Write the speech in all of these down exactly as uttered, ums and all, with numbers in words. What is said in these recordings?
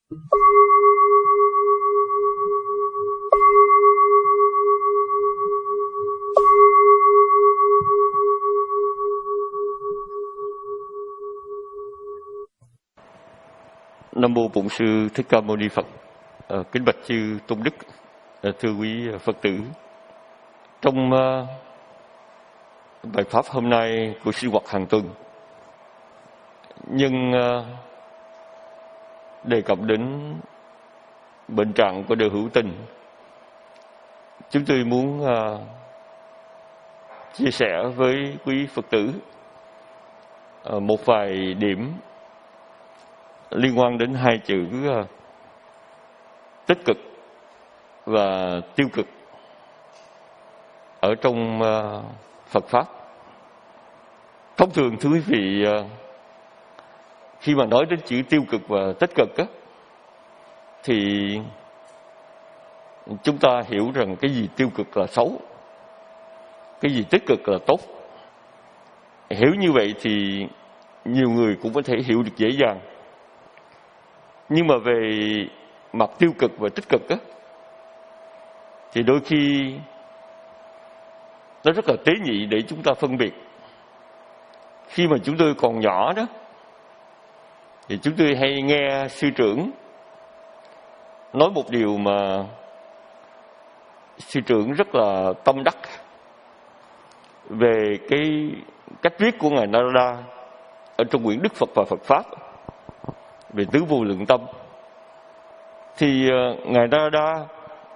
Nam mô Bổn Sư Thích Ca Mâu Ni Phật. À, kính bạch chư tôn đức, à, thưa quý Phật tử. Trong uh, bài pháp hôm nay của sinh hoạt hàng tuần, nhưng uh, đề cập đến bệnh trạng của đời hữu tình, chúng tôi muốn uh, chia sẻ với quý Phật tử uh, một vài điểm liên quan đến hai chữ uh, tích cực và tiêu cực ở trong uh, Phật Pháp. Thông thường thưa quý vị, uh, khi mà nói đến chữ tiêu cực và tích cực á, thì chúng ta hiểu rằng cái gì tiêu cực là xấu, cái gì tích cực là tốt. Hiểu như vậy thì nhiều người cũng có thể hiểu được dễ dàng. Nhưng mà về mặt tiêu cực và tích cực á, thì đôi khi nó rất là tế nhị để chúng ta phân biệt. Khi mà chúng tôi còn nhỏ đó, thì chúng tôi hay nghe sư trưởng nói một điều mà sư trưởng rất là tâm đắc về cái cách viết của Ngài Narada ở trong quyển Đức Phật và Phật Pháp về tứ vô lượng tâm. Thì uh, Ngài Narada,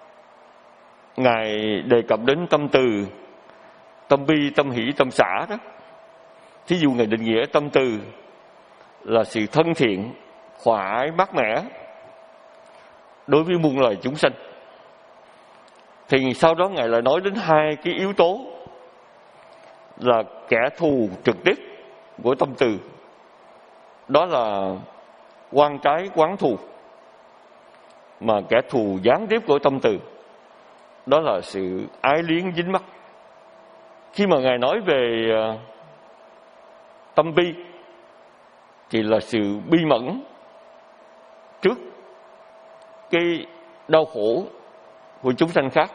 Ngài đề cập đến tâm từ, tâm bi, tâm hỷ, tâm xả đó. Thí dụ Ngài định nghĩa tâm từ là sự thân thiện, hòa ái, mát mẻ đối với muôn loài chúng sanh. Thì sau đó Ngài lại nói đến hai cái yếu tố là kẻ thù trực tiếp của tâm từ, đó là quan trái quán thù, mà kẻ thù gián tiếp của tâm từ đó là sự ái liếng dính mắc. Khi mà Ngài nói về tâm bi thì là sự bi mẫn trước cái đau khổ của chúng sanh khác.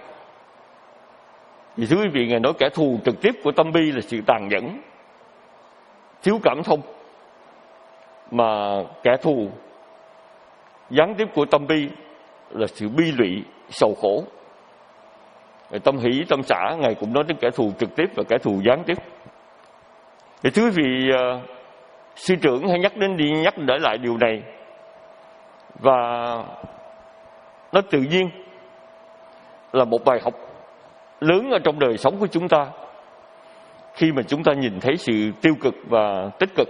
Thì thưa quý vị, Ngài nói kẻ thù trực tiếp của tâm bi là sự tàn nhẫn, thiếu cảm thông, mà kẻ thù gián tiếp của tâm bi là sự bi lụy, sầu khổ. Tâm hỷ, tâm xả, Ngài cũng nói đến kẻ thù trực tiếp và kẻ thù gián tiếp. Thì thưa quý vị, uh, sư trưởng hay nhắc đến đi nhắc để lại điều này, và nó tự nhiên là một bài học lớn ở trong đời sống của chúng ta khi mà chúng ta nhìn thấy sự tiêu cực và tích cực.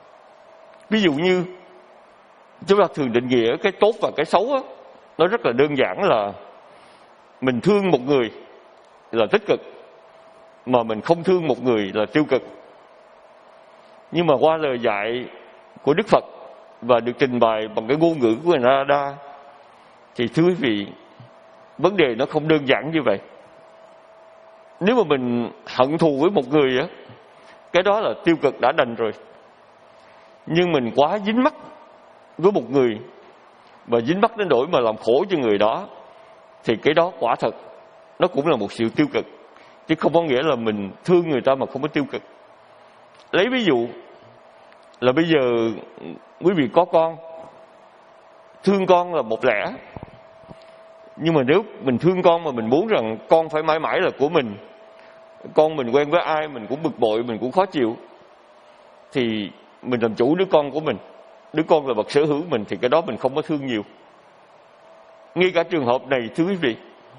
Ví dụ như chúng ta thường định nghĩa cái tốt và cái xấu á, nó rất là đơn giản là mình thương một người là tích cực, mà mình không thương một người là tiêu cực. Nhưng mà qua lời dạy của Đức Phật và được trình bày bằng cái ngôn ngữ của Ngài Narada, thì thưa quý vị, vấn đề nó không đơn giản như vậy. Nếu mà mình hận thù với một người á, cái đó là tiêu cực đã đành rồi. Nhưng mình quá dính mắc với một người, và dính mắc đến nỗi mà làm khổ cho người đó, thì cái đó quả thật nó cũng là một sự tiêu cực, chứ không có nghĩa là mình thương người ta mà không có tiêu cực. Lấy ví dụ là bây giờ quý vị có con, thương con là một lẽ, nhưng mà nếu mình thương con mà mình muốn rằng con phải mãi mãi là của mình, con mình quen với ai mình cũng bực bội, mình cũng khó chịu, thì mình làm chủ đứa con của mình, đứa con là vật sở hữu mình, thì cái đó mình không có thương nhiều. Ngay cả trường hợp này thưa quý vị,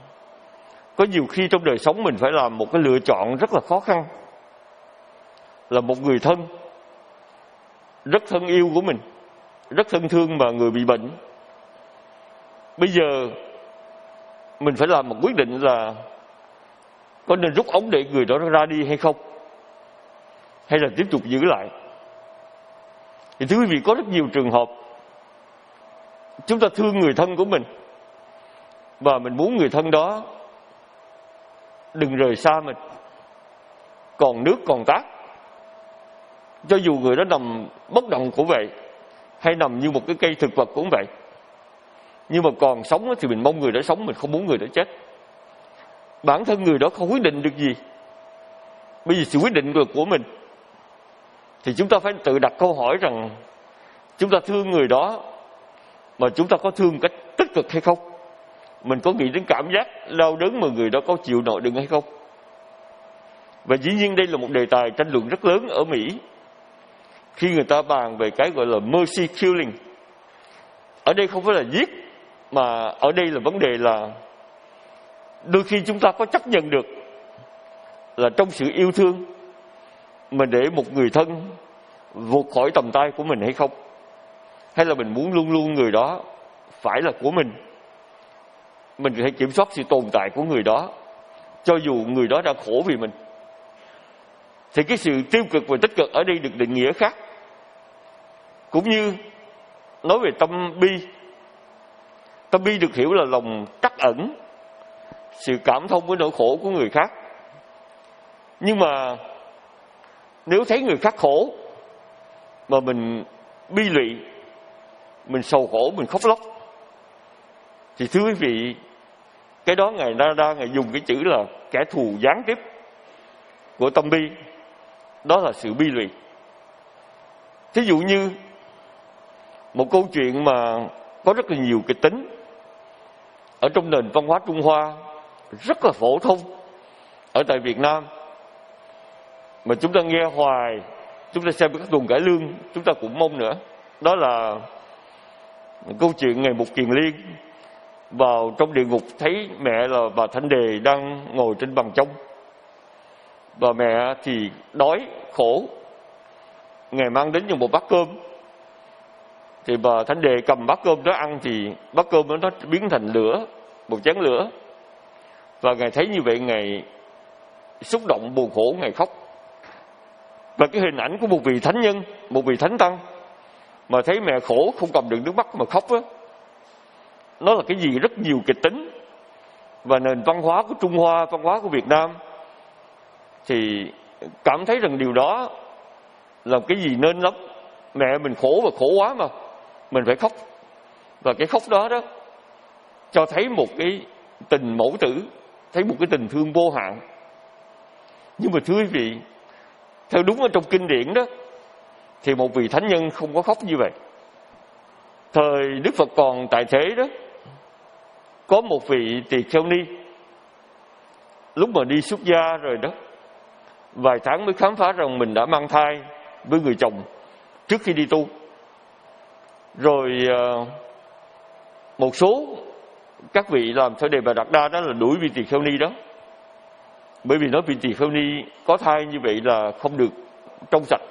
có nhiều khi trong đời sống mình phải làm một cái lựa chọn rất là khó khăn. Là một người thân rất thân yêu của mình, rất thân thương mà người bị bệnh, bây giờ mình phải làm một quyết định là có nên rút ống để người đó ra đi hay không, hay là tiếp tục giữ lại. Thì thưa quý vị, có rất nhiều trường hợp chúng ta thương người thân của mình, và mình muốn người thân đó đừng rời xa mình, còn nước còn tát. Cho dù người đó nằm bất động cũng vậy, hay nằm như một cái cây thực vật cũng vậy, Nhưng mà còn sống thì mình mong người đó sống, mình không muốn người đó chết. Bản thân người đó không quyết định được gì, bởi vì sự quyết định được của mình. Thì chúng ta phải tự đặt câu hỏi rằng chúng ta thương người đó mà chúng ta có thương một cách tích cực hay không? Mình có nghĩ đến cảm giác đau đớn mà người đó có chịu nổi được hay không? Và dĩ nhiên đây là một đề tài tranh luận rất lớn ở Mỹ, khi người ta bàn về cái gọi là mercy killing. Ở đây không phải là giết, mà ở đây là vấn đề là đôi khi chúng ta có chấp nhận được là trong sự yêu thương mình để một người thân vụt khỏi tầm tay của mình hay không? Hay là mình muốn luôn luôn người đó phải là của mình? Mình phải kiểm soát sự tồn tại của người đó, cho dù người đó đã khổ vì mình. Thì cái sự tiêu cực và tích cực ở đây được định nghĩa khác. Cũng như nói về tâm bi, tâm bi được hiểu là lòng trắc ẩn, sự cảm thông với nỗi khổ của người khác. Nhưng mà nếu thấy người khác khổ mà mình bi lụy, mình sầu khổ, mình khóc lóc, thì thưa quý vị, cái đó Ngài Narada Ngài dùng cái chữ là kẻ thù gián tiếp của tâm bi. Đó là sự bi lụy. Thí dụ như một câu chuyện mà có rất là nhiều kịch tính ở trong nền văn hóa Trung Hoa, rất là phổ thông ở tại Việt Nam, mà chúng ta nghe hoài, chúng ta xem các tuần cải lương chúng ta cũng mong nữa. Đó là câu chuyện ngày Mục Kiền Liên vào trong địa ngục thấy mẹ là bà Thanh Đề đang ngồi trên bằng trông, và mẹ thì đói khổ. Ngài mang đến cho một bát cơm, thì bà Thanh Đề cầm bát cơm đó ăn, thì bát cơm đó nó biến thành lửa, một chén lửa. Và Ngài thấy như vậy, Ngài xúc động buồn khổ, Ngài khóc. Và cái hình ảnh của một vị thánh nhân, một vị thánh tăng mà thấy mẹ khổ không cầm được nước mắt mà khóc á, nó là cái gì rất nhiều kịch tính. Và nền văn hóa của Trung Hoa, văn hóa của Việt Nam thì cảm thấy rằng điều đó là cái gì nên lắm. Mẹ mình khổ và khổ quá mà mình phải khóc. Và cái khóc đó đó cho thấy một cái tình mẫu tử, thấy một cái tình thương vô hạn. Nhưng mà thưa quý vị, theo đúng ở trong kinh điển đó, thì một vị thánh nhân không có khóc như vậy. Thời Đức Phật còn tại thế đó, có một vị tỳ kheo ni, lúc mà đi xuất gia rồi đó, vài tháng mới khám phá rằng mình đã mang thai với người chồng trước khi đi tu. Rồi một số các vị làm theo Đề Bà Đạt Đa đó là đuổi vị tỳ kheo ni đó, bởi vì nói vị tỳ kheo ni có thai như vậy là không được trong sạch.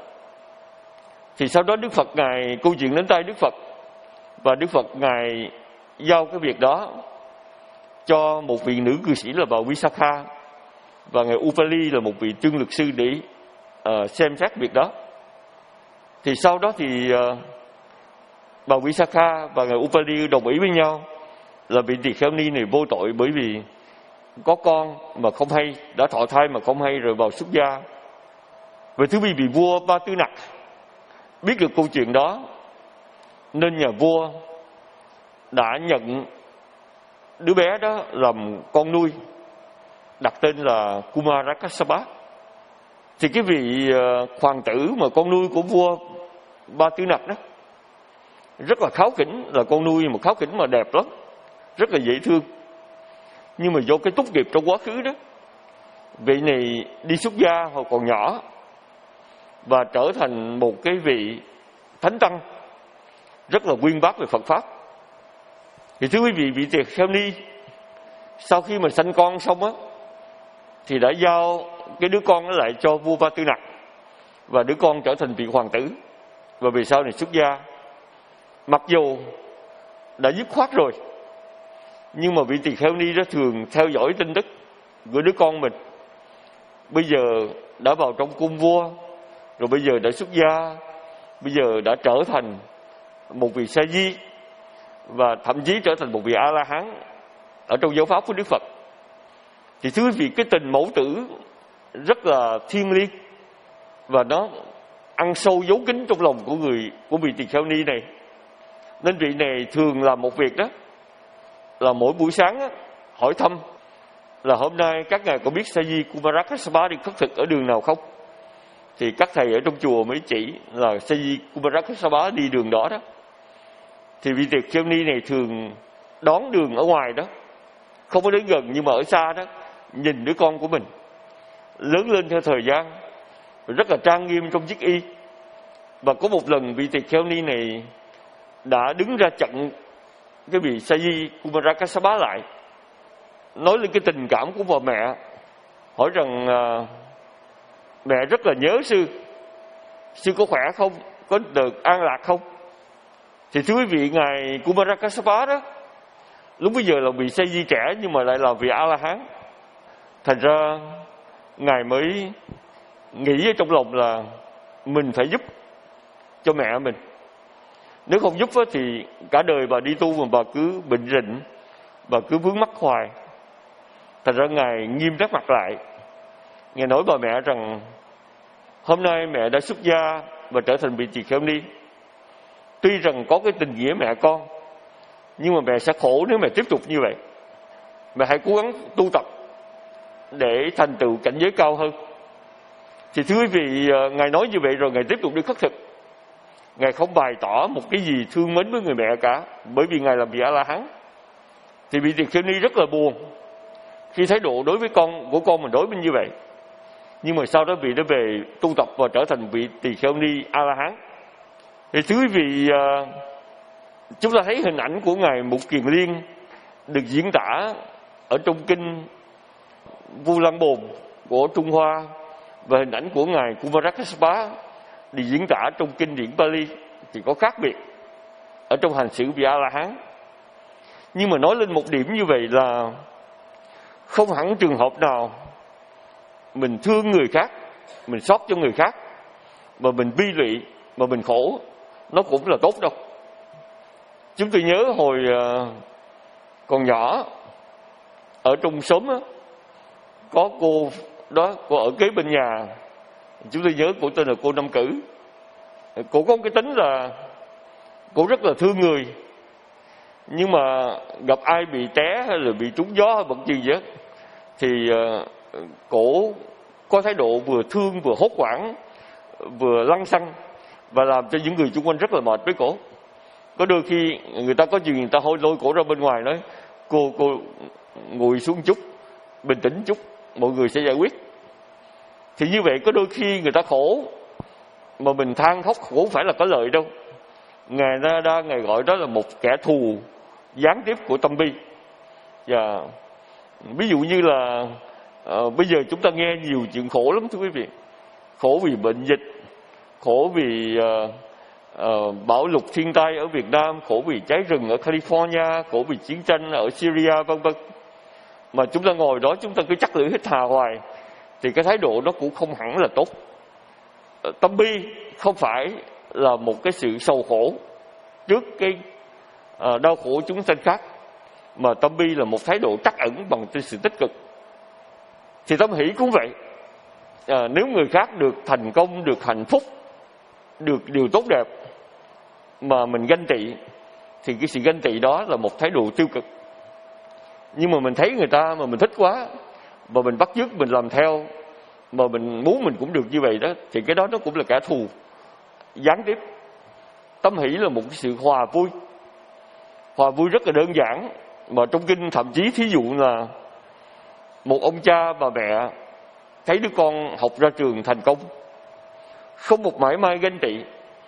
Thì sau đó Đức Phật Ngài, câu chuyện đến tay Đức Phật, và Đức Phật Ngài giao cái việc đó cho một vị nữ cư sĩ là bà Visakha, và Ngài Upali là một vị chương luật sư để uh, xem xét việc đó. Thì sau đó thì uh, bà Visakha và Ngài Upali đồng ý với nhau là vị tỳ kheo ni này vô tội, bởi vì có con mà không hay, đã thọ thai mà không hay rồi vào xuất gia. Và thứ vị vua Ba Tư Nặc biết được câu chuyện đó, nên nhà vua đã nhận đứa bé đó làm con nuôi, đặt tên là Kumarakasapa. Thì cái vị hoàng tử mà con nuôi của vua Ba Tư Nặc đó rất là kháu khỉnh, là con nuôi một kháu khỉnh mà đẹp lắm, rất là dễ thương. Nhưng mà do cái túc nghiệp trong quá khứ đó, vị này đi xuất gia hồi còn nhỏ và trở thành một cái vị thánh tăng rất là uyên bác về Phật pháp. Thì thưa quý vị, vị tỳ kheo ni sau khi mà sanh con xong á, thì đã giao cái đứa con đó lại cho vua Ba Tư Nặc, và đứa con trở thành vị hoàng tử, và về sau này xuất gia. Mặc dù đã dứt khoát rồi, nhưng mà vị tỳ kheo ni đó thường theo dõi tin tức của đứa con mình. Bây giờ đã vào trong cung vua, rồi bây giờ đã xuất gia, bây giờ đã trở thành một vị sa di, và thậm chí trở thành một vị A-la-hán ở trong giáo pháp của Đức Phật. Thì thưa quý vị, cái tình mẫu tử rất là thiêng liêng, và nó ăn sâu dấu kín trong lòng của người của vị tỳ kheo ni này. Nên vị này thường làm một việc đó, là mỗi buổi sáng á, hỏi thăm là hôm nay các ngài có biết Sa Di Kumarakassapa đi khất thực ở đường nào không? Thì các thầy ở trong chùa mới chỉ là Sa Di Kumarakassapa đi đường đó đó. Thì vị tỳ kheo ni này thường đón đường ở ngoài đó, không có đến gần nhưng mà ở xa đó, nhìn đứa con của mình lớn lên theo thời gian, rất là trang nghiêm trong chiếc y. Và có một lần vị tỳ kheo ni này đã đứng ra chặn cái vị Sa Di Kumarakassapa lại, nói lên cái tình cảm của bà mẹ, hỏi rằng à, mẹ rất là nhớ sư, sư có khỏe không, có được an lạc không? Thì thưa quý vị, ngài Kumarakassapa đó lúc bây giờ là vị Sa Di trẻ nhưng mà lại là vị A La Hán. Thành ra ngài mới nghĩ ở trong lòng là mình phải giúp cho mẹ mình, nếu không giúp thì cả đời bà đi tu mà bà cứ bệnh rịnh, bà cứ vướng mắc hoài. Thành ra ngài nghiêm nét mặt lại, ngài nói bà mẹ rằng hôm nay mẹ đã xuất gia và trở thành vị tỳ kheo ni. Tuy rằng có cái tình nghĩa mẹ con, nhưng mà mẹ sẽ khổ nếu mẹ tiếp tục như vậy. Mẹ hãy cố gắng tu tập để thành tựu cảnh giới cao hơn. Thì thưa quý vị, ngài nói như vậy rồi ngài tiếp tục đi khất thực. Ngài không bày tỏ một cái gì thương mến với người mẹ cả, bởi vì ngài là vị A La Hán. Thì vị tỳ kheo ni rất là buồn khi thái độ đối với con của con mình đối với như vậy. Nhưng mà sau đó vị đã về tu tập và trở thành vị tỳ kheo ni A La Hán. Thì thưa quý vị, chúng ta thấy hình ảnh của ngài Mục Kiền Liên được diễn tả ở trong kinh Vu Lan Bồn của Trung Hoa, và hình ảnh của ngài Kumarakassapa được diễn tả trong kinh điển Pali thì có khác biệt ở trong hành xử vị A La Hán. Nhưng mà nói lên một điểm như vậy là không hẳn trường hợp nào mình thương người khác, mình xót cho người khác mà mình bi lụy, mà mình khổ, nó cũng là tốt đâu. Chúng tôi nhớ hồi còn nhỏ ở trong xóm á, có cô đó, cô ở kế bên nhà, chúng tôi nhớ cô tên là cô Năm Cử. Cô có một cái tính là cô rất là thương người, nhưng mà gặp ai bị té hay là bị trúng gió hay bận gì vậy thì uh, cổ có thái độ vừa thương vừa hốt hoảng, vừa lăng xăng, và làm cho những người xung quanh rất là mệt với cổ. Có đôi khi người ta có chuyện người ta hôi lôi cổ ra bên ngoài nói cô cô ngồi xuống chút, bình tĩnh chút, mọi người sẽ giải quyết. Thì như vậy có đôi khi người ta khổ mà mình than khóc khổ không phải là có lợi đâu. Ngài Nada ngài gọi đó là một kẻ thù gián tiếp của tâm bi. Và ví dụ như là uh, bây giờ chúng ta nghe nhiều chuyện khổ lắm thưa quý vị. Khổ vì bệnh dịch, khổ vì uh, uh, bão lụt thiên tai ở Việt Nam, khổ vì cháy rừng ở California, khổ vì chiến tranh ở Syria vân vân. Mà chúng ta ngồi đó chúng ta cứ chắc lưỡi hít hà hoài thì cái thái độ đó cũng không hẳn là tốt. uh, Tâm bi không phải là một cái sự sầu khổ trước cái uh, đau khổ chúng sanh khác, mà tâm bi là một thái độ trắc ẩn bằng cái sự tích cực. Thì tâm hỷ cũng vậy. À, nếu người khác được thành công, được hạnh phúc, được điều tốt đẹp mà mình ganh tị thì cái sự ganh tị đó là một thái độ tiêu cực. Nhưng mà mình thấy người ta mà mình thích quá, mà mình bắt chước mình làm theo, mà mình muốn mình cũng được như vậy đó, thì cái đó nó cũng là kẻ thù gián tiếp. Tâm hỷ là một cái sự hòa vui. Hòa vui rất là đơn giản, mà trong kinh thậm chí thí dụ là một ông cha bà mẹ thấy đứa con học ra trường thành công, không một mảy may ganh tị,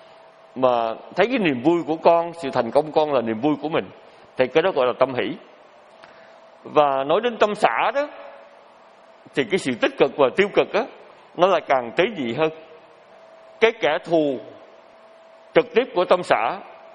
mà thấy cái niềm vui của con, sự thành công con là niềm vui của mình, thì cái đó gọi là tâm hỷ. Và nói đến tâm xả đó, thì cái sự tích cực và tiêu cực đó, nó lại càng tế nhị hơn. Cái kẻ thù trực tiếp của tâm xả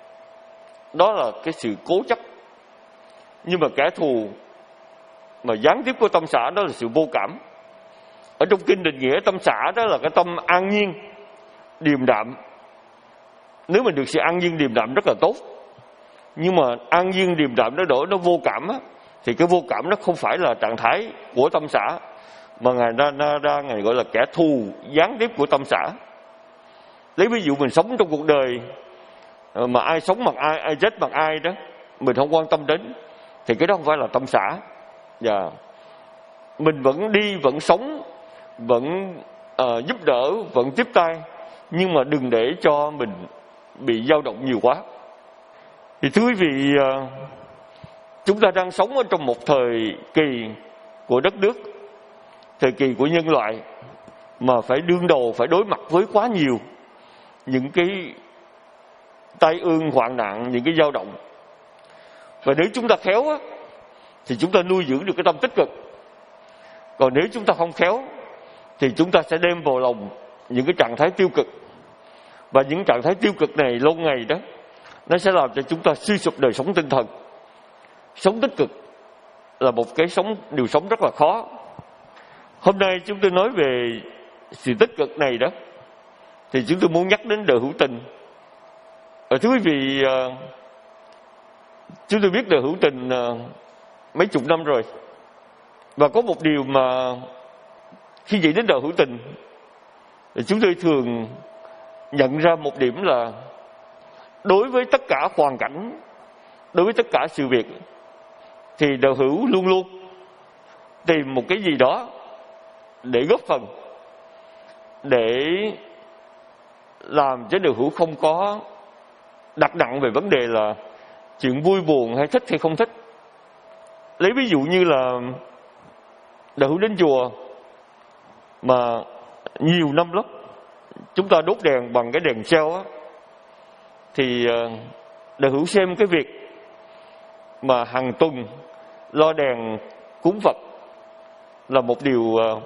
đó là cái sự cố chấp, nhưng mà kẻ thù mà gián tiếp của tâm xả đó là sự vô cảm. Ở trong kinh định nghĩa tâm xả đó là cái tâm an nhiên, điềm đạm. Nếu mình được sự an nhiên điềm đạm rất là tốt, nhưng mà an nhiên điềm đạm đó đổi nó vô cảm á, thì cái vô cảm nó không phải là trạng thái của tâm xả, mà ngài ra, ra, ra ngài gọi là kẻ thù gián tiếp của tâm xả. Lấy ví dụ mình sống trong cuộc đời mà ai sống bằng ai, ai chết bằng ai đó mình không quan tâm đến, thì cái đó không phải là tâm xã. Và mình vẫn đi, vẫn sống, vẫn uh, giúp đỡ, vẫn tiếp tay, nhưng mà đừng để cho mình bị dao động nhiều quá. Thì thưa quý vị, uh, chúng ta đang sống ở trong một thời kỳ của đất nước, thời kỳ của nhân loại, mà phải đương đầu, phải đối mặt với quá nhiều những cái tai ương, hoạn nạn, những cái dao động. Và nếu chúng ta khéo á, thì chúng ta nuôi dưỡng được cái tâm tích cực. Còn nếu chúng ta không khéo, thì chúng ta sẽ đem vào lòng những cái trạng thái tiêu cực. Và những trạng thái tiêu cực này lâu ngày đó, nó sẽ làm cho chúng ta suy sụp đời sống tinh thần. Sống tích cực là một cái sống điều sống rất là khó. Hôm nay chúng tôi nói về sự tích cực này đó, thì chúng tôi muốn nhắc đến đời hữu tình. Ở thưa quý vị, chúng tôi biết đời hữu tình mấy chục năm rồi. Và có một điều mà khi nghĩ đến đời hữu tình, thì chúng tôi thường nhận ra một điểm là đối với tất cả hoàn cảnh, đối với tất cả sự việc, thì đời hữu luôn luôn tìm một cái gì đó để góp phần, để làm cho đời hữu không có đặt nặng về vấn đề là chuyện vui buồn hay thích hay không thích. Lấy ví dụ như là đời hữu đến chùa mà nhiều năm lắm chúng ta đốt đèn bằng cái đèn treo á, thì đời hữu xem cái việc mà hàng tuần lo đèn cúng Phật là một điều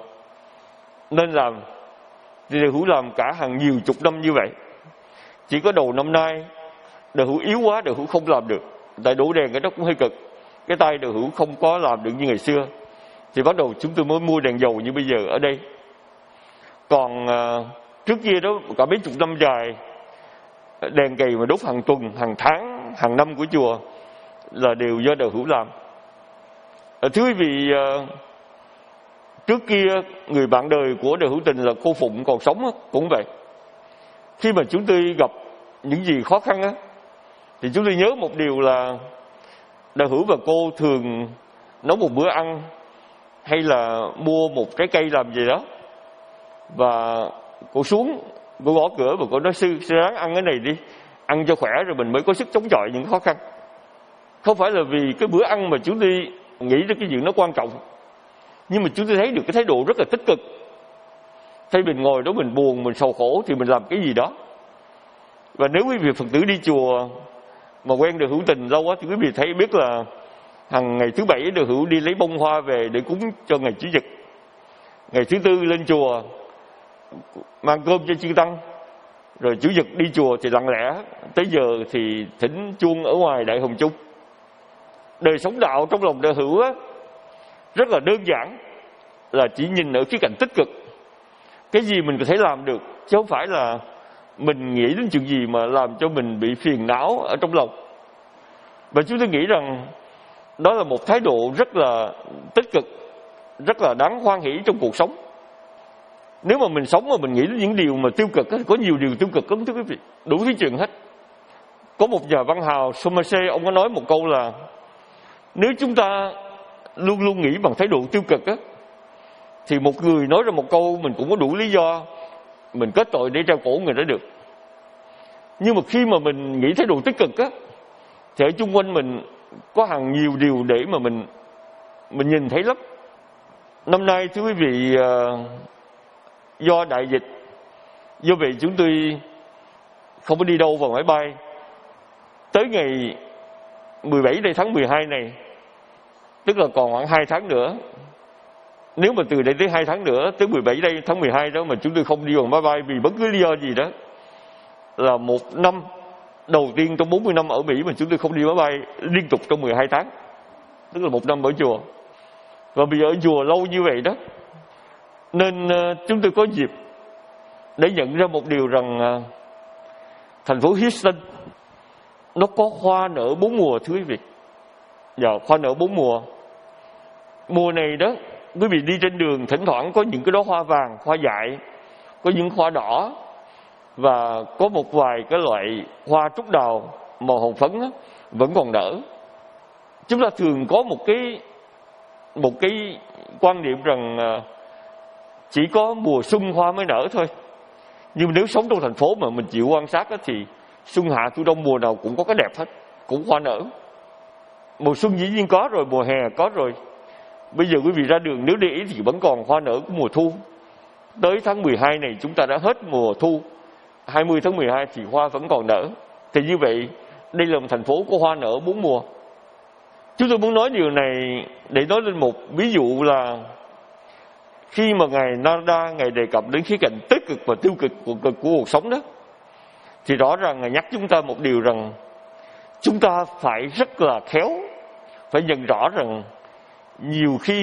nên làm. Thì đời hữu làm cả hàng nhiều chục năm như vậy. Chỉ có đầu năm nay đời hữu yếu quá, đời hữu không làm được, tại đổ đèn cái đó cũng hơi cực, cái tay đời hữu không có làm được như ngày xưa. Thì bắt đầu chúng tôi mới mua đèn dầu như bây giờ ở đây. Còn uh, trước kia đó cả mấy chục năm dài, đèn cầy mà đốt hàng tuần, hàng tháng, hàng năm của chùa là đều do đời hữu làm. uh, Thưa quý vị, uh, trước kia người bạn đời của đời hữu tình là cô Phụng còn sống đó, cũng vậy. Khi mà chúng tôi gặp những gì khó khăn á, thì chúng tôi nhớ một điều là đời hữu và cô thường nấu một bữa ăn, hay là mua một trái cây làm gì đó, và cô xuống, cô gõ cửa và cô nói: sư, sư ráng ăn cái này đi, ăn cho khỏe rồi mình mới có sức chống chọi những khó khăn. Không phải là vì cái bữa ăn mà chúng tôi nghĩ đến cái chuyện nó quan trọng, nhưng mà chúng tôi thấy được cái thái độ rất là tích cực. Thay mình ngồi đó mình buồn, mình sầu khổ, thì mình làm cái gì đó. Và nếu quý vị Phật tử đi chùa mà quen đời hữu tình lâu quá, thì quý vị thấy biết là hàng ngày thứ bảy đời hữu đi lấy bông hoa về để cúng cho ngày Chủ nhật. Ngày thứ tư lên chùa mang cơm cho chư tăng. Rồi Chủ nhật đi chùa thì lặng lẽ, tới giờ thì thỉnh chuông ở ngoài Đại Hồng Chung. Đời sống đạo trong lòng đời hữu á, rất là đơn giản, là chỉ nhìn ở khía cạnh tích cực. Cái gì mình có thể làm được, chứ không phải là mình nghĩ đến chuyện gì mà làm cho mình bị phiền não ở trong lòng. Và chúng tôi nghĩ rằng đó là một thái độ rất là tích cực, rất là đáng hoan hỷ trong cuộc sống. Nếu mà mình sống mà mình nghĩ đến những điều mà tiêu cực, có nhiều điều tiêu cực lắm thưa quý vị, đủ thứ chuyện hết. Có một nhà văn hào Somerset, ông có nói một câu là nếu chúng ta luôn luôn nghĩ bằng thái độ tiêu cực á, thì một người nói ra một câu mình cũng có đủ lý do mình kết tội để treo cổ người đó được. Nhưng mà khi mà mình nghĩ thái độ tích cực á, thì ở chung quanh mình có hàng nhiều điều để mà mình mình nhìn thấy lắm. Năm nay thưa quý vị, do đại dịch, do vậy chúng tôi không có đi đâu vào máy bay. Tới ngày mười bảy đây tháng mười hai này, tức là còn khoảng hai tháng nữa. Nếu mà từ đây tới hai tháng nữa, tới mười bảy đây tháng mười hai đó mà chúng tôi không đi bằng máy bay vì bất cứ lý do gì đó, là một năm đầu tiên trong bốn mươi năm ở Mỹ mà chúng tôi không đi máy bay liên tục trong mười hai tháng. Tức là một năm ở chùa. Và bây giờ ở chùa lâu như vậy đó, nên uh, chúng tôi có dịp để nhận ra một điều rằng uh, thành phố Houston nó có hoa nở bốn mùa thưa quý vị. Dạ, hoa nở bốn mùa. Mùa này đó, quý vị đi trên đường thỉnh thoảng có những cái đóa hoa vàng, hoa dại, có những hoa đỏ, và có một vài cái loại hoa trúc đào màu hồng phấn đó, vẫn còn nở. Chúng ta thường có một cái một cái quan niệm rằng chỉ có mùa xuân hoa mới nở thôi. Nhưng nếu sống trong thành phố mà mình chịu quan sát đó, thì xuân hạ thu đông mùa nào cũng có cái đẹp hết, cũng hoa nở. Mùa xuân dĩ nhiên có rồi, mùa hè có rồi. Bây giờ quý vị ra đường nếu để ý thì vẫn còn hoa nở của mùa thu. Tới tháng mười hai này chúng ta đã hết mùa thu, hai mươi tháng mười hai thì hoa vẫn còn nở. Thì như vậy đây là một thành phố có hoa nở bốn mùa. Chúng tôi muốn nói điều này để nói lên một ví dụ là khi mà Ngài Narada Ngài đề cập đến khía cạnh tích cực và tiêu cực của, của cuộc sống đó, thì rõ ràng Ngài nhắc chúng ta một điều rằng chúng ta phải rất là khéo, phải nhận rõ rằng nhiều khi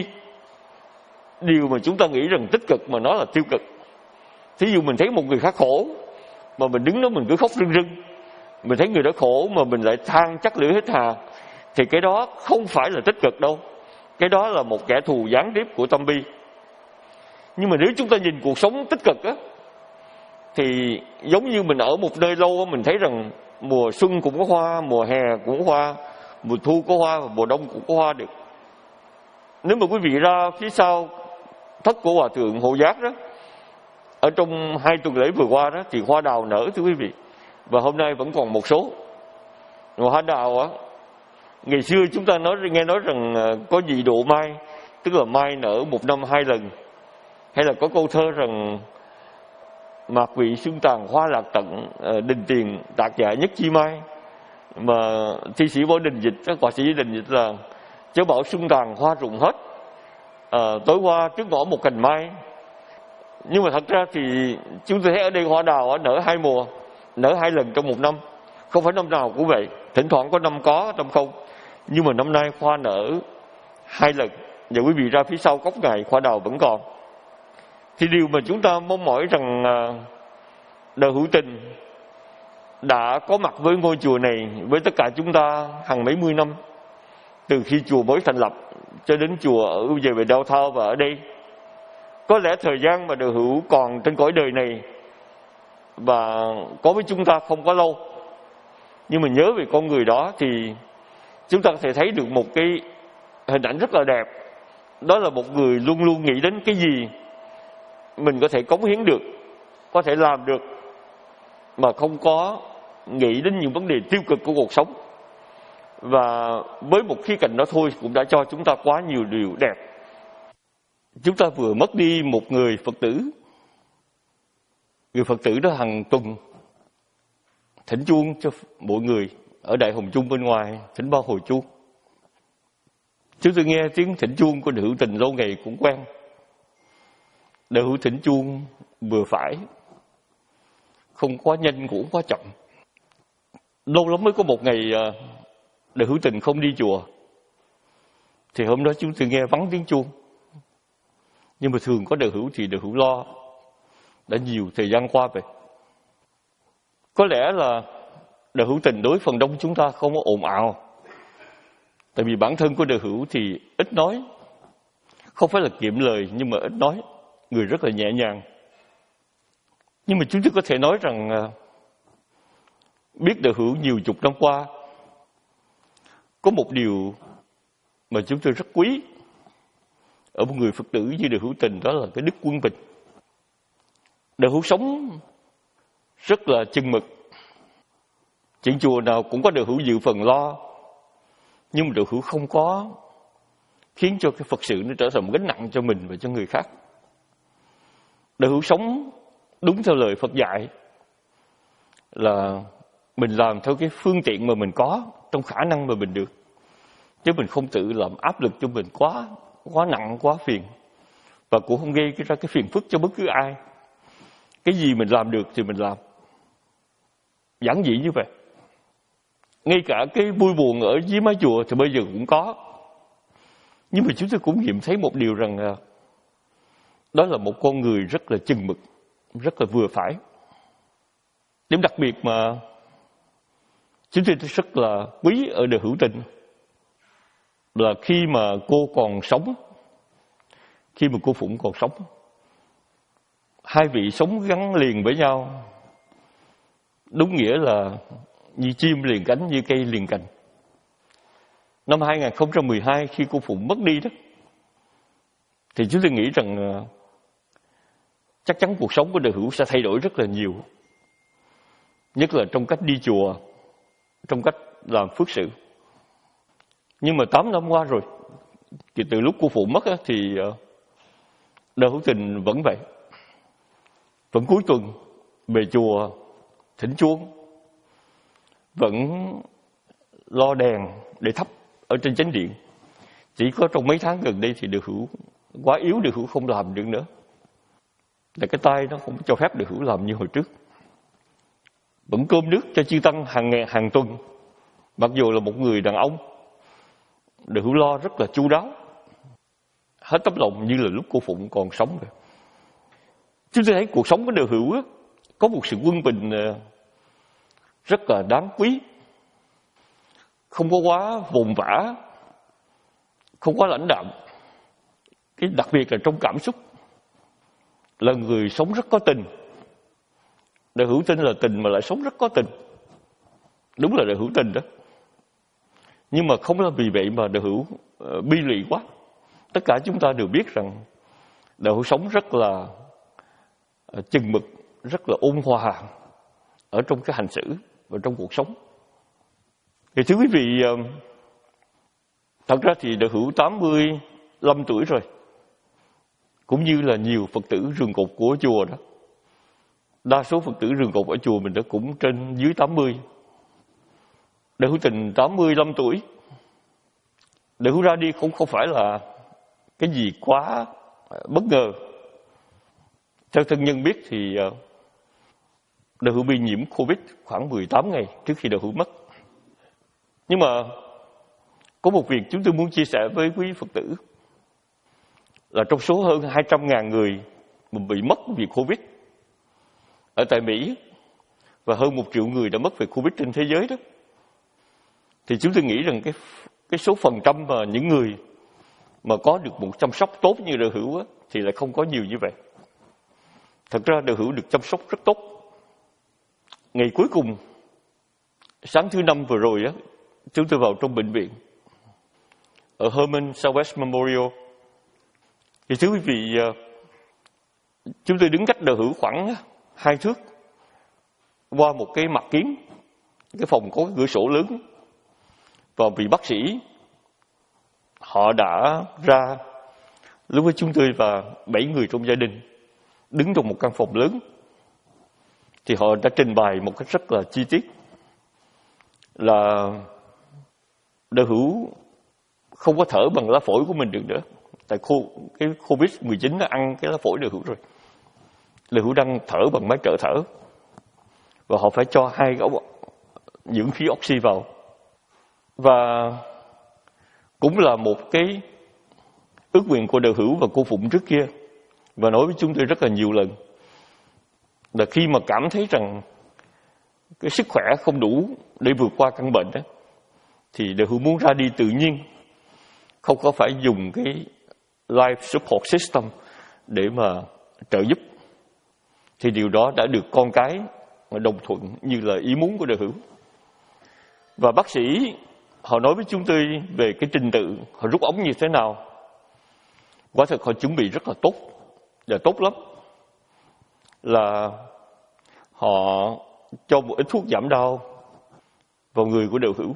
điều mà chúng ta nghĩ rằng tích cực mà nó là tiêu cực. Thí dụ mình thấy một người khác khổ mà mình đứng đó mình cứ khóc rưng rưng, mình thấy người đó khổ mà mình lại than chắc lưỡi hết hà, thì cái đó không phải là tích cực đâu. Cái đó là một kẻ thù gián tiếp của tâm bi. Nhưng mà nếu chúng ta nhìn cuộc sống tích cực á, thì giống như mình ở một nơi lâu á, mình thấy rằng mùa xuân cũng có hoa, mùa hè cũng có hoa, mùa thu có hoa và mùa đông cũng có hoa được. Nếu mà quý vị ra phía sau thất của Hòa Thượng Hộ Giác đó, ở trong hai tuần lễ vừa qua đó, thì hoa đào nở thưa quý vị. Và hôm nay vẫn còn một số. Hoa đào á, ngày xưa chúng ta nói nghe nói rằng có nhị độ mai, tức là mai nở một năm hai lần. Hay là có câu thơ rằng mạc vị xuân tàn hoa lạc tận, đình tiền tạc dạ nhất chi mai. Mà thi sĩ Võ Đình dịch, họa sĩ Đình dịch là chớ bảo xuân tàn hoa rụng hết, à, tối qua trước ngõ một cành mai. Nhưng mà thật ra thì chúng tôi thấy ở đây hoa đào nở hai mùa, nở hai lần trong một năm. Không phải năm nào cũng vậy, thỉnh thoảng có năm có, năm không. Nhưng mà năm nay hoa nở hai lần. Và quý vị ra phía sau cốc Ngài, hoa đào vẫn còn. Thì điều mà chúng ta mong mỏi rằng Đời Hữu Tình đã có mặt với ngôi chùa này, với tất cả chúng ta hàng mấy mươi năm, từ khi chùa mới thành lập cho đến chùa ở về về Đao Thao và ở đây. Có lẽ thời gian mà Đời Hữu còn trên cõi đời này và có với chúng ta không có lâu, nhưng mà nhớ về con người đó thì chúng ta có thể thấy được một cái hình ảnh rất là đẹp. Đó là một người luôn luôn nghĩ đến cái gì mình có thể cống hiến được, có thể làm được, mà không có nghĩ đến những vấn đề tiêu cực của cuộc sống. Và với một khía cạnh đó thôi cũng đã cho chúng ta quá nhiều điều đẹp. Chúng ta vừa mất đi một người Phật tử. Người Phật tử đó hàng tuần thỉnh chuông cho mọi người ở Đại Hồng Chung bên ngoài, thỉnh ba hồi chuông. Chúng tôi nghe tiếng thỉnh chuông của Đời Hữu Tình lâu ngày cũng quen. Đời Hữu thỉnh chuông vừa phải, không quá nhanh cũng quá chậm. Lâu lắm mới có một ngày Đời Hữu Tình không đi chùa, thì hôm đó chúng tôi nghe vắng tiếng chuông. Nhưng mà thường có Đời Hữu thì Đời Hữu lo, đã nhiều thời gian qua vậy. Có lẽ là Đời Hữu Tình đối phần đông chúng ta không có ồn ào, tại vì bản thân của Đời Hữu thì ít nói, không phải là kiệm lời nhưng mà ít nói, người rất là nhẹ nhàng. Nhưng mà chúng tôi có thể nói rằng biết Đời Hữu nhiều chục năm qua, có một điều mà chúng tôi rất quý ở một người Phật tử như Đời Hữu Tình, đó là cái đức quân bình. Đời Hữu sống rất là chừng mực. Chuyện chùa nào cũng có Đời Hữu dự phần lo, nhưng mà Đời Hữu không có khiến cho cái Phật sự nó trở thành một gánh nặng cho mình và cho người khác. Đời Hữu sống đúng theo lời Phật dạy, là mình làm theo cái phương tiện mà mình có, trong khả năng mà mình được, chứ mình không tự làm áp lực cho mình quá quá nặng, quá phiền, và cũng không gây ra cái phiền phức cho bất cứ ai. Cái gì mình làm được thì mình làm, giản dị như vậy. Ngay cả cái vui buồn ở dưới mái chùa thì bây giờ cũng có. Nhưng mà chúng tôi cũng nghiệm thấy một điều rằng đó là một con người rất là chừng mực, rất là vừa phải. Điểm đặc biệt mà chúng tôi rất là quý ở Đời Hữu Tình là khi mà cô còn sống, khi mà cô Phụng còn sống, hai vị sống gắn liền với nhau, đúng nghĩa là như chim liền cánh, như cây liền cành. Năm hai không một hai khi cô Phụng mất đi đó, thì chúng tôi nghĩ rằng chắc chắn cuộc sống của Đời Hữu sẽ thay đổi rất là nhiều. Nhất là trong cách đi chùa, trong cách làm phước sự. Nhưng mà tám năm qua rồi, thì từ lúc cô Phụ mất á, thì Đời Hữu Tình vẫn vậy. Vẫn cuối tuần về chùa thỉnh chuông, vẫn lo đèn để thắp ở trên chánh điện. Chỉ có trong mấy tháng gần đây thì Đời Hữu quá yếu, Đời Hữu không làm được nữa. Là cái tay nó không cho phép Đời Hữu làm như hồi trước. Vẫn cơm nước cho chư tăng hàng ngày, hàng tuần. Mặc dù là một người đàn ông, Đời Hữu lo rất là chu đáo, hết tấm lòng như là lúc cô Phụng còn sống rồi. Chúng tôi thấy cuộc sống của Đời Hữu á, có một sự quân bình rất là đáng quý. Không có quá vồn vã, không quá lãnh đạm. Cái đặc biệt là trong cảm xúc, là người sống rất có tình. Đời Hữu tin là tình mà lại sống rất có tình. Đúng là Đời Hữu tình đó. Nhưng mà không là vì vậy mà Đời Hữu uh, bi lụy quá. Tất cả chúng ta đều biết rằng Đời Hữu sống rất là uh, chừng mực, rất là ôn hòa ở trong cái hành xử và trong cuộc sống. Thì thưa quý vị, uh, thật ra thì Đời Hữu tám mươi lăm tuổi rồi, cũng như là nhiều Phật tử rường cột của chùa đó. Đa số Phật tử rường cột ở chùa mình đó cũng trên dưới tám mươi. Đời Hữu Tình tám mươi lăm tuổi. Đời Hữu ra đi cũng không phải là cái gì quá bất ngờ. Theo thân nhân biết thì Đời Hữu bị nhiễm Covid khoảng mười tám ngày trước khi Đời Hữu mất. Nhưng mà có một việc chúng tôi muốn chia sẻ với quý Phật tử, là trong số hơn hai trăm ngàn người mà bị mất vì Covid ở tại Mỹ, và hơn một triệu người đã mất về Covid trên thế giới đó, thì chúng tôi nghĩ rằng cái cái số phần trăm mà những người mà có được một chăm sóc tốt như Đời Hữu á, thì lại không có nhiều như vậy. Thật ra Đời Hữu được chăm sóc rất tốt. Ngày cuối cùng, sáng thứ năm vừa rồi á, chúng tôi vào trong bệnh viện ở Herman Southwest Memorial. Thì thưa quý vị, chúng tôi đứng cách Đời Hữu khoảng hai thước qua một cái mặt kiến, cái phòng có cái cửa sổ lớn. Và vị bác sĩ họ đã ra lúc với chúng tôi và bảy người trong gia đình đứng trong một căn phòng lớn, thì họ đã trình bày một cách rất là chi tiết là Đời Hữu không có thở bằng lá phổi của mình được nữa, tại cái Covid mười chín nó ăn cái lá phổi Đời Hữu rồi. Đời Hữu đang thở bằng máy trợ thở, và họ phải cho hai cái ống dưỡng khí oxy vào. Và cũng là một cái ước nguyện của Đời Hữu và cô Phụng trước kia, và nói với chúng tôi rất là nhiều lần, là khi mà cảm thấy rằng cái sức khỏe không đủ để vượt qua căn bệnh đó, thì Đời Hữu muốn ra đi tự nhiên, không có phải dùng cái life support system để mà trợ giúp. Thì điều đó đã được con cái đồng thuận như là ý muốn của Đời Hữu. Và bác sĩ họ nói với chúng tôi về cái trình tự họ rút ống như thế nào. Quả thật họ chuẩn bị rất là tốt, và tốt lắm. Là họ cho một ít thuốc giảm đau vào người của Đời Hữu.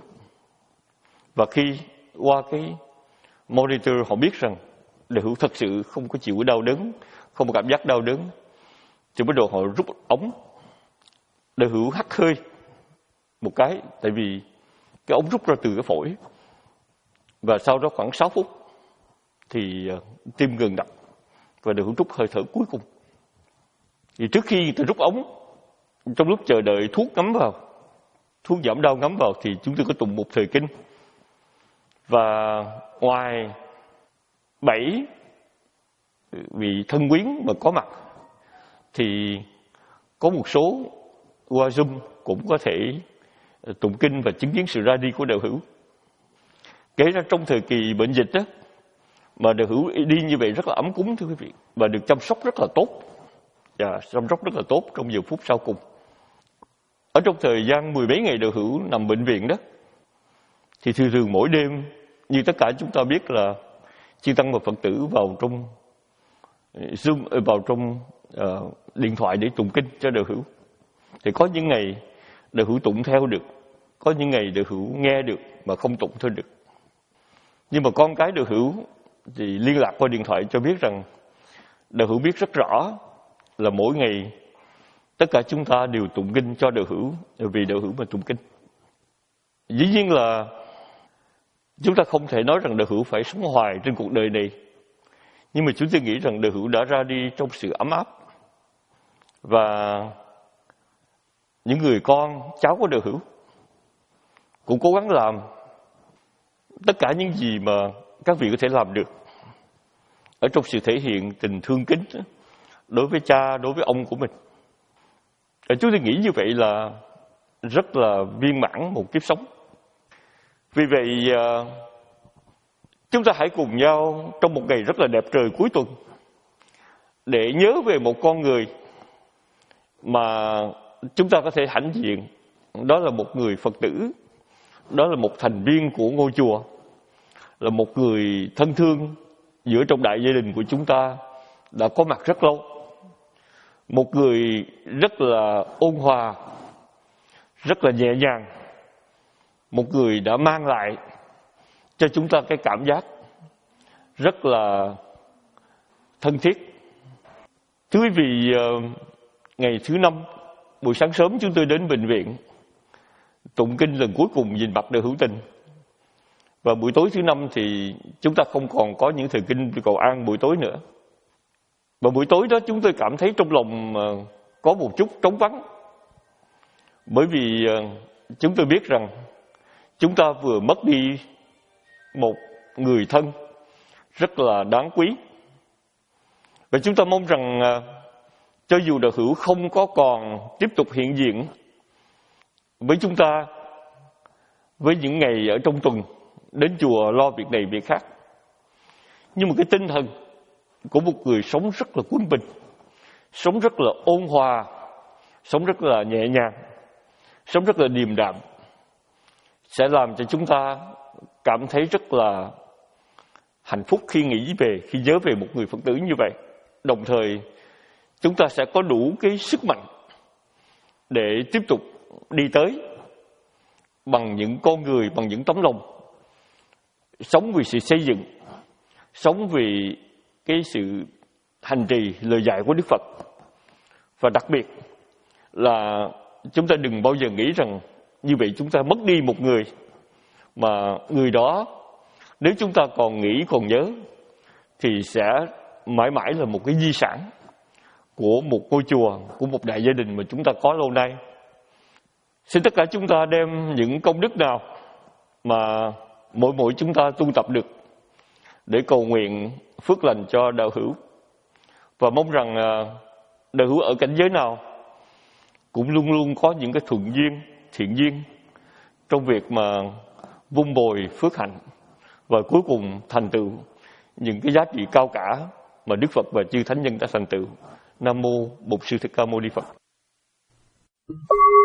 Và khi qua cái monitor họ biết rằng Đời Hữu thật sự không có chịu đau đớn, không có cảm giác đau đớn, thì bắt đầu họ rút ống. Đời Hữu hắt hơi một cái, tại vì cái ống rút ra từ cái phổi. Và sau đó khoảng sáu phút thì tim ngừng đập, và Đời Hữu rút hơi thở cuối cùng. Thì trước khi người ta rút ống, trong lúc chờ đợi thuốc ngấm vào, thuốc giảm đau ngấm vào, thì chúng tôi có tụng một thời kinh. Và ngoài bảy vị thân quyến mà có mặt, thì có một số qua Zoom cũng có thể tụng kinh và chứng kiến sự ra đi của Đời Hữu. Kể ra trong thời kỳ bệnh dịch đó, mà Đời Hữu đi như vậy rất là ấm cúng thưa quý vị, và được chăm sóc rất là tốt, và chăm sóc rất là tốt trong giờ phút sau cùng. Ở trong thời gian mười mấy ngày Đời Hữu nằm bệnh viện đó, thì thường thường mỗi đêm Như tất cả chúng ta biết là chư tăng và Phật tử vào trong Zoom, vào trong uh, điện thoại để tụng kinh cho đạo hữu. Thì có những ngày đạo hữu tụng theo được, có những ngày đạo hữu nghe được mà không tụng thôi được. Nhưng mà con cái đạo hữu thì liên lạc qua điện thoại cho biết rằng đạo hữu biết rất rõ là mỗi ngày tất cả chúng ta đều tụng kinh cho đạo hữu, vì đạo hữu mà tụng kinh. Dĩ nhiên là chúng ta không thể nói rằng đạo hữu phải sống hoài trên cuộc đời này, nhưng mà chúng tôi nghĩ rằng đạo hữu đã ra đi trong sự ấm áp, và những người con cháu của đạo hữu cũng cố gắng làm tất cả những gì mà các vị có thể làm được ở trong sự thể hiện tình thương kính đối với cha, đối với ông của mình. Và chúng tôi nghĩ như vậy là rất là viên mãn một kiếp sống. Vì vậy chúng ta hãy cùng nhau trong một ngày rất là đẹp trời cuối tuần để nhớ về một con người mà chúng ta có thể hãnh diện. Đó là một người Phật tử, đó là một thành viên của ngôi chùa, là một người thân thương giữa trong đại gia đình của chúng ta, đã có mặt rất lâu. Một người rất là ôn hòa, rất là nhẹ nhàng. Một người đã mang lại cho chúng ta cái cảm giác rất là thân thiết. Thưa quý vị, ngày thứ năm, buổi sáng sớm chúng tôi đến bệnh viện tụng kinh lần cuối cùng nhìn mặt đạo hữu Tình. Và buổi tối thứ năm thì chúng ta không còn có những thời kinh cầu an buổi tối nữa. Và buổi tối đó chúng tôi cảm thấy trong lòng có một chút trống vắng. Bởi vì chúng tôi biết rằng chúng ta vừa mất đi một người thân rất là đáng quý. Và chúng ta mong rằng cho dù đạo hữu không có còn tiếp tục hiện diện với chúng ta với những ngày ở trong tuần đến chùa lo việc này việc khác, nhưng mà cái tinh thần của một người sống rất là quân bình, sống rất là ôn hòa, sống rất là nhẹ nhàng, sống rất là điềm đạm, sẽ làm cho chúng ta cảm thấy rất là hạnh phúc khi nghĩ về, khi nhớ về một người Phật tử như vậy. Đồng thời chúng ta sẽ có đủ cái sức mạnh để tiếp tục đi tới bằng những con người, bằng những tấm lòng, sống vì sự xây dựng, sống vì cái sự hành trì lời dạy của Đức Phật. Và đặc biệt là chúng ta đừng bao giờ nghĩ rằng như vậy chúng ta mất đi một người, mà người đó nếu chúng ta còn nghĩ, còn nhớ thì sẽ mãi mãi là một cái di sản của một ngôi chùa, của một đại gia đình mà chúng ta có lâu nay. Xin tất cả chúng ta đem những công đức nào mà mỗi mỗi chúng ta tu tập được để cầu nguyện phước lành cho đạo hữu, và mong rằng đạo hữu ở cảnh giới nào cũng luôn luôn có những cái thuận duyên, thiện duyên trong việc mà vun bồi phước hạnh, và cuối cùng thành tựu những cái giá trị cao cả mà Đức Phật và chư thánh nhân đã thành tựu. Nam mô Bổn Sư Thích Ca Mâu Ni Phật.